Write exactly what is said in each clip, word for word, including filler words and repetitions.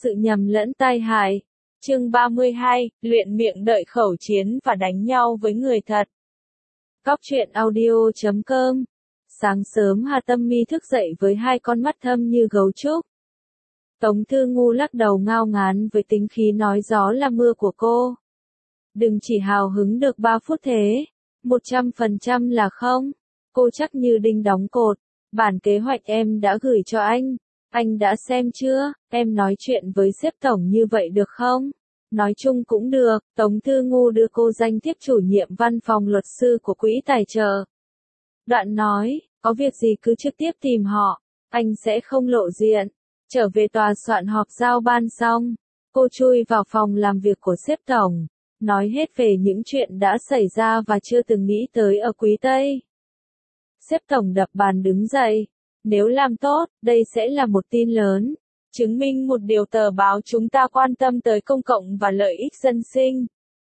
sự nhầm lẫn tai hại. Chương ba mươi hai, luyện miệng đợi khẩu chiến và đánh nhau với người thật. Cóc truyện audio chấm com. Sáng sớm Hà Tâm Mi thức dậy với hai con mắt thâm như gấu trúc. Tống Thư Ngu lắc đầu ngao ngán với tính khí nói gió là mưa của cô. Đừng chỉ hào hứng được ba phút thế. Một trăm phần trăm là không. Cô chắc như đinh đóng cột. Bản kế hoạch em đã gửi cho anh. Anh đã xem chưa? Em nói chuyện với sếp tổng như vậy được không? Nói chung cũng được. Tống Thư Ngu đưa cô danh thiếp chủ nhiệm văn phòng luật sư của quỹ tài trợ. Đoạn nói, có việc gì cứ trực tiếp tìm họ. Anh sẽ không lộ diện. Trở về tòa soạn họp giao ban xong. Cô chui vào phòng làm việc của sếp tổng. Nói hết về những chuyện đã xảy ra và chưa từng nghĩ tới ở Quý Tây. Sếp tổng đập bàn đứng dậy. Nếu làm tốt, đây sẽ là một tin lớn. Chứng minh một điều tờ báo chúng ta quan tâm tới công cộng và lợi ích dân sinh.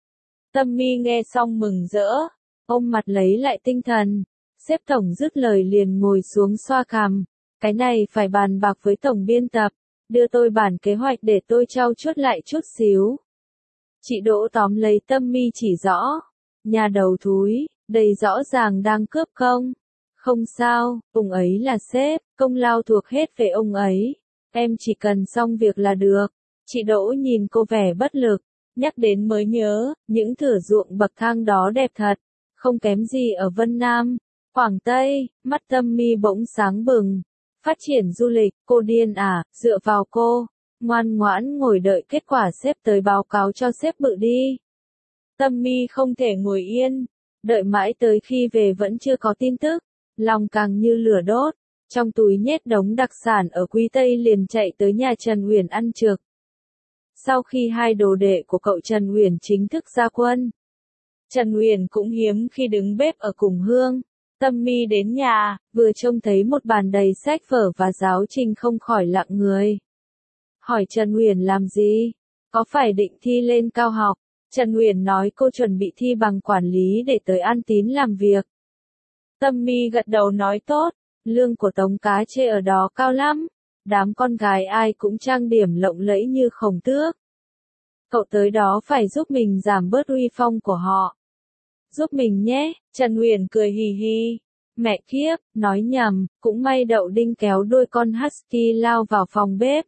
Tâm Mi nghe xong mừng rỡ. Ôm mặt lấy lại tinh thần. Sếp tổng dứt lời liền ngồi xuống xoa cằm. Cái này phải bàn bạc với tổng biên tập. Đưa tôi bản kế hoạch để tôi trau chuốt lại chút xíu. Chị Đỗ tóm lấy Tâm Mi chỉ rõ. Nhà đầu thúi, đây rõ ràng đang cướp công. Không sao, ông ấy là sếp, công lao thuộc hết về ông ấy. Em chỉ cần xong việc là được. Chị Đỗ nhìn cô vẻ bất lực. Nhắc đến mới nhớ, những thửa ruộng bậc thang đó đẹp thật. Không kém gì ở Vân Nam, Quảng Tây. Mắt Tâm Mi bỗng sáng bừng. Phát triển du lịch, cô điên à, dựa vào cô. Ngoan ngoãn ngồi đợi kết quả sếp tới báo cáo cho sếp bự đi. Tâm Mi không thể ngồi yên. Đợi mãi tới khi về vẫn chưa có tin tức. Lòng càng như lửa đốt. Trong túi nhét đống đặc sản ở Quý Tây liền chạy tới nhà Trần Uyển ăn trực. Sau khi hai đồ đệ của cậu Trần Uyển chính thức ra quân. Trần Uyển cũng hiếm khi đứng bếp ở cùng Hương. Tâm Mi đến nhà, vừa trông thấy một bàn đầy sách vở và giáo trình không khỏi lặng người. Hỏi Trần Uyển làm gì? Có phải định thi lên cao học? Trần Uyển nói cô chuẩn bị thi bằng quản lý để tới An Tín làm việc. Tâm Mi gật đầu nói tốt, lương của Tống Cá Chê ở đó cao lắm. Đám con gái ai cũng trang điểm lộng lẫy như Khổng Tước. Cậu tới đó phải giúp mình giảm bớt uy phong của họ. Giúp mình nhé, Trần Uyển cười hì hì. Mẹ kiếp, nói nhầm, cũng may Đậu Đinh kéo đuôi con husky lao vào phòng bếp.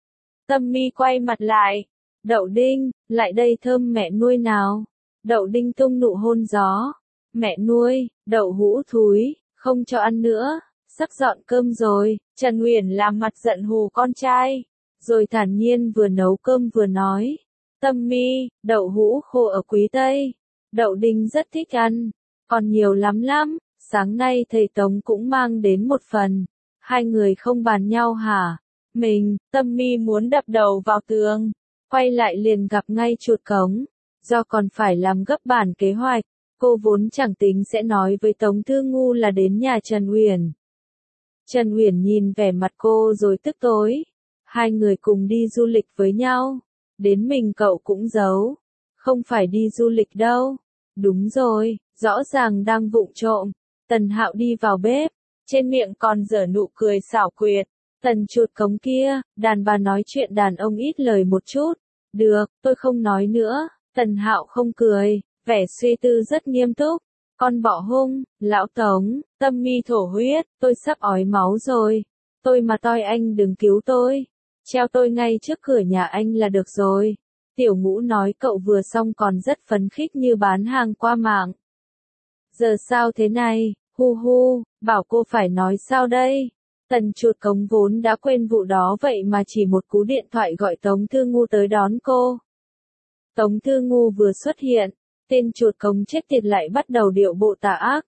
Tâm Mi quay mặt lại. Đậu Đinh, lại đây thơm mẹ nuôi nào. Đậu Đinh tung nụ hôn gió. Mẹ nuôi, đậu hũ thúi, không cho ăn nữa, sắp dọn cơm rồi. Trần Uyển làm mặt giận hù con trai, rồi thản nhiên vừa nấu cơm vừa nói. Tâm Mi, đậu hũ khô ở Quý Tây, Đậu Đinh rất thích ăn, còn nhiều lắm lắm, sáng nay thầy Tống cũng mang đến một phần. Hai người không bàn nhau hả? Mình, Tâm Mi muốn đập đầu vào tường, quay lại liền gặp ngay chuột cống, do còn phải làm gấp bản kế hoạch. Cô vốn chẳng tính sẽ nói với Tống Thư Ngu là đến nhà Trần Uyển. Trần Uyển nhìn vẻ mặt cô rồi tức tối. Hai người cùng đi du lịch với nhau. Đến mình cậu cũng giấu. Không phải đi du lịch đâu. Đúng rồi, rõ ràng đang vụng trộm. Tần Hạo đi vào bếp. Trên miệng còn giở nụ cười xảo quyệt. Tần chuột cống kia, đàn bà nói chuyện đàn ông ít lời một chút. Được, tôi không nói nữa. Tần Hạo không cười. Vẻ suy tư rất nghiêm túc. Con bọ hung, lão Tống, Tâm Mi thổ huyết, tôi sắp ói máu rồi. Tôi mà toi anh đừng cứu tôi. Treo tôi ngay trước cửa nhà anh là được rồi. Tiểu Ngũ nói cậu vừa xong còn rất phấn khích như bán hàng qua mạng. Giờ sao thế này, hu hu, bảo cô phải nói sao đây? Tần chuột cống vốn đã quên vụ đó vậy mà chỉ một cú điện thoại gọi Tống Thư Ngu tới đón cô. Tống Thư Ngu vừa xuất hiện. Tên chuột cống chết tiệt lại bắt đầu điệu bộ tà ác.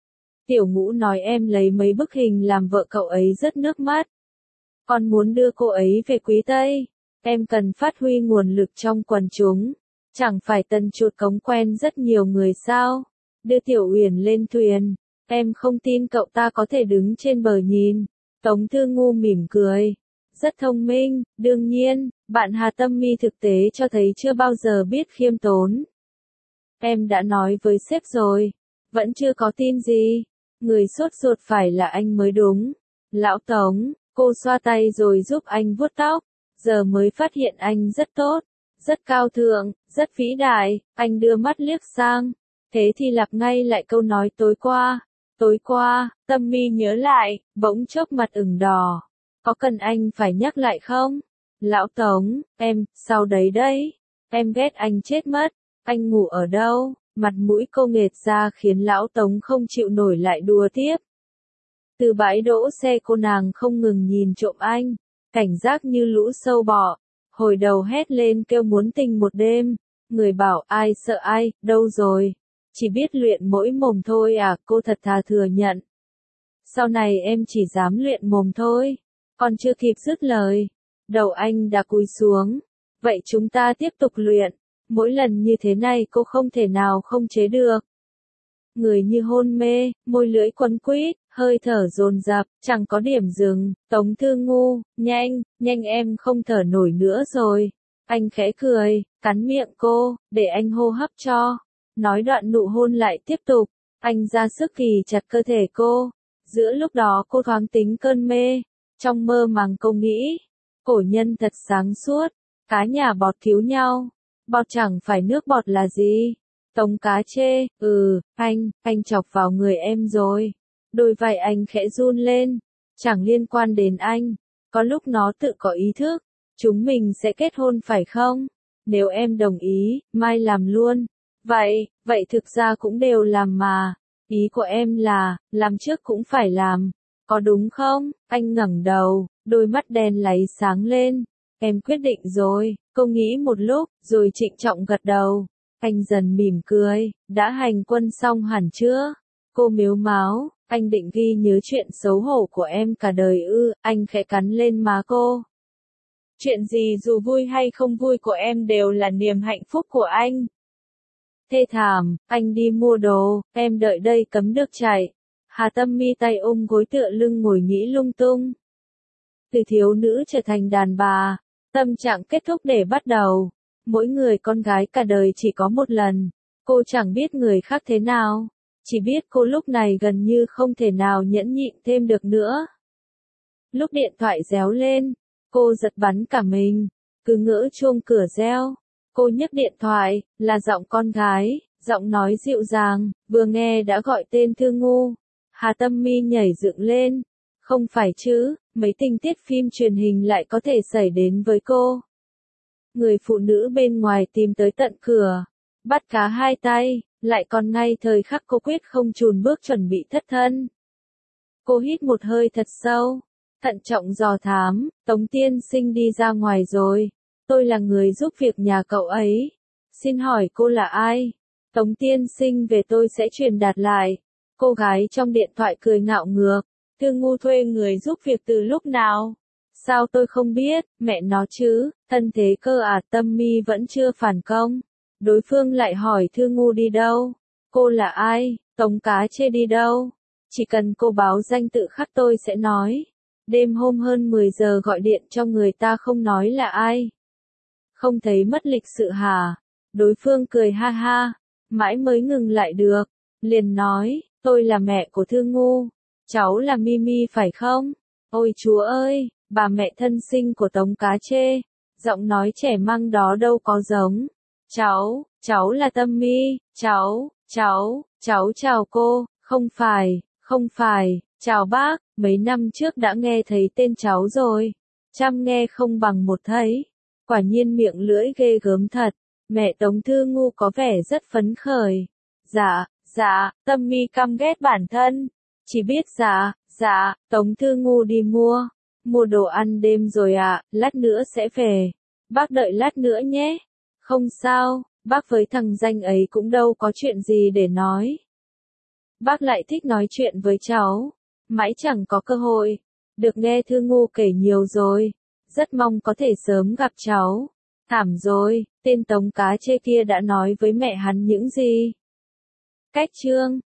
Tiểu Ngũ nói em lấy mấy bức hình làm vợ cậu ấy rớt nước mắt. Con muốn đưa cô ấy về Quý Tây. Em cần phát huy nguồn lực trong quần chúng. Chẳng phải Tần chuột cống quen rất nhiều người sao. Đưa Tiểu Uyển lên thuyền. Em không tin cậu ta có thể đứng trên bờ nhìn. Tống Thư Ngu mỉm cười. Rất thông minh, đương nhiên, bạn Hà Tâm Mi thực tế cho thấy chưa bao giờ biết khiêm tốn. Em đã nói với sếp rồi, vẫn chưa có tin gì. Người sốt ruột phải là anh mới đúng. Lão Tống, cô xoa tay rồi giúp anh vuốt tóc. giờ mới phát hiện anh rất tốt, rất cao thượng, rất vĩ đại, anh đưa mắt liếc sang, thế thì lặp ngay lại câu nói tối qua, tối qua, Tâm Mi nhớ lại, bỗng chốc mặt ửng đỏ, có cần anh phải nhắc lại không? Lão Tống, em, sao đấy đấy, em ghét anh chết mất, anh ngủ ở đâu? Mặt mũi cô nghệt ra khiến lão Tống không chịu nổi lại đùa tiếp. Từ bãi đỗ xe cô nàng không ngừng nhìn trộm anh, cảnh giác như lũ sâu bọ, hồi đầu hét lên kêu muốn tình một đêm, người bảo ai sợ ai, đâu rồi, chỉ biết luyện mỗi mồm thôi à, cô thật thà thừa nhận. Sau này em chỉ dám luyện mồm thôi, còn chưa kịp dứt lời, đầu anh đã cúi xuống, vậy chúng ta tiếp tục luyện, mỗi lần như thế này cô không thể nào không chế được. Người như hôn mê, môi lưỡi quấn quýt, hơi thở dồn dập, chẳng có điểm dừng, Tống Thư Ngu, nhanh, nhanh em không thở nổi nữa rồi. Anh khẽ cười, cắn miệng cô, để anh hô hấp cho. Nói đoạn nụ hôn lại tiếp tục, anh ra sức kì chặt cơ thể cô. Giữa lúc đó cô thoáng tính cơn mê, trong mơ màng cô nghĩ, cổ nhân thật sáng suốt, cá nhà bọt cứu nhau, bọt chẳng phải nước bọt là gì. Tống Cá chê, ừ, anh, anh chọc vào người em rồi. Đôi vai anh khẽ run lên, chẳng liên quan đến anh, có lúc nó tự có ý thức, chúng mình sẽ kết hôn phải không? Nếu em đồng ý, mai làm luôn. Vậy, vậy thực ra cũng đều làm mà, ý của em là, làm trước cũng phải làm, có đúng không? Anh ngẩng đầu, đôi mắt đen láy sáng lên, em quyết định rồi, cô nghĩ một lúc, rồi trịnh trọng gật đầu. Anh dần mỉm cười, đã hành quân xong hẳn chưa? Cô mếu máo, anh định ghi nhớ chuyện xấu hổ của em cả đời ư, anh khẽ cắn lên má cô. Chuyện gì dù vui hay không vui của em đều là niềm hạnh phúc của anh. Thê thảm, anh đi mua đồ, em đợi đây cấm được chạy. Hà Tâm Mi tay ôm gối tựa lưng ngồi nghĩ lung tung. Từ thiếu nữ trở thành đàn bà, tâm trạng kết thúc để bắt đầu. Mỗi người con gái cả đời chỉ có một lần, cô chẳng biết người khác thế nào, chỉ biết cô lúc này gần như không thể nào nhẫn nhịn thêm được nữa. Lúc điện thoại réo lên, cô giật bắn cả mình, cứ ngỡ chuông cửa reo. Cô nhấc điện thoại, là giọng con gái, giọng nói dịu dàng, vừa nghe đã gọi tên Thư Ngu. Hà Tâm Mi nhảy dựng lên, không phải chứ, mấy tình tiết phim truyền hình lại có thể xảy đến với cô. Người phụ nữ bên ngoài tìm tới tận cửa, bắt cá hai tay, lại còn ngay thời khắc cô quyết không chùn bước chuẩn bị thất thân. Cô hít một hơi thật sâu, thận trọng dò thám, Tống tiên sinh đi ra ngoài rồi, tôi là người giúp việc nhà cậu ấy. Xin hỏi cô là ai? Tống tiên sinh về tôi sẽ truyền đạt lại. Cô gái trong điện thoại cười ngạo ngược, Thư Ngu thuê người giúp việc từ lúc nào? Sao tôi không biết, mẹ nó chứ, thân thế cơ à. Tâm Mi vẫn chưa phản công. Đối phương lại hỏi Thư Ngu đi đâu? Cô là ai? Tống Cá chê đi đâu? Chỉ cần cô báo danh tự khắc tôi sẽ nói. Đêm hôm hơn mười giờ gọi điện cho người ta không nói là ai. Không thấy mất lịch sự hả? Đối phương cười ha ha, mãi mới ngừng lại được. Liền nói, tôi là mẹ của Thư Ngu. Cháu là Mimi phải không? Ôi chúa ơi! Bà mẹ thân sinh của Tống Cá chê, giọng nói trẻ măng đó đâu có giống. Cháu, cháu là Tâm Mi, cháu, cháu, cháu chào cô, không phải, không phải, chào bác, mấy năm trước đã nghe thấy tên cháu rồi. Trăm nghe không bằng một thấy, quả nhiên miệng lưỡi ghê gớm thật. Mẹ Tống Thư Ngu có vẻ rất phấn khởi. Dạ, dạ, Tâm Mi căm ghét bản thân, chỉ biết dạ, dạ, Tống Thư Ngu đi mua. Mua đồ ăn đêm rồi ạ, à, lát nữa sẽ về. Bác đợi lát nữa nhé. Không sao, bác với thằng danh ấy cũng đâu có chuyện gì để nói. Bác lại thích nói chuyện với cháu, mãi chẳng có cơ hội. Được nghe Thư Ngu kể nhiều rồi, rất mong có thể sớm gặp cháu. Thảm rồi, tên Tống Cá chê kia đã nói với mẹ hắn những gì? Cách chương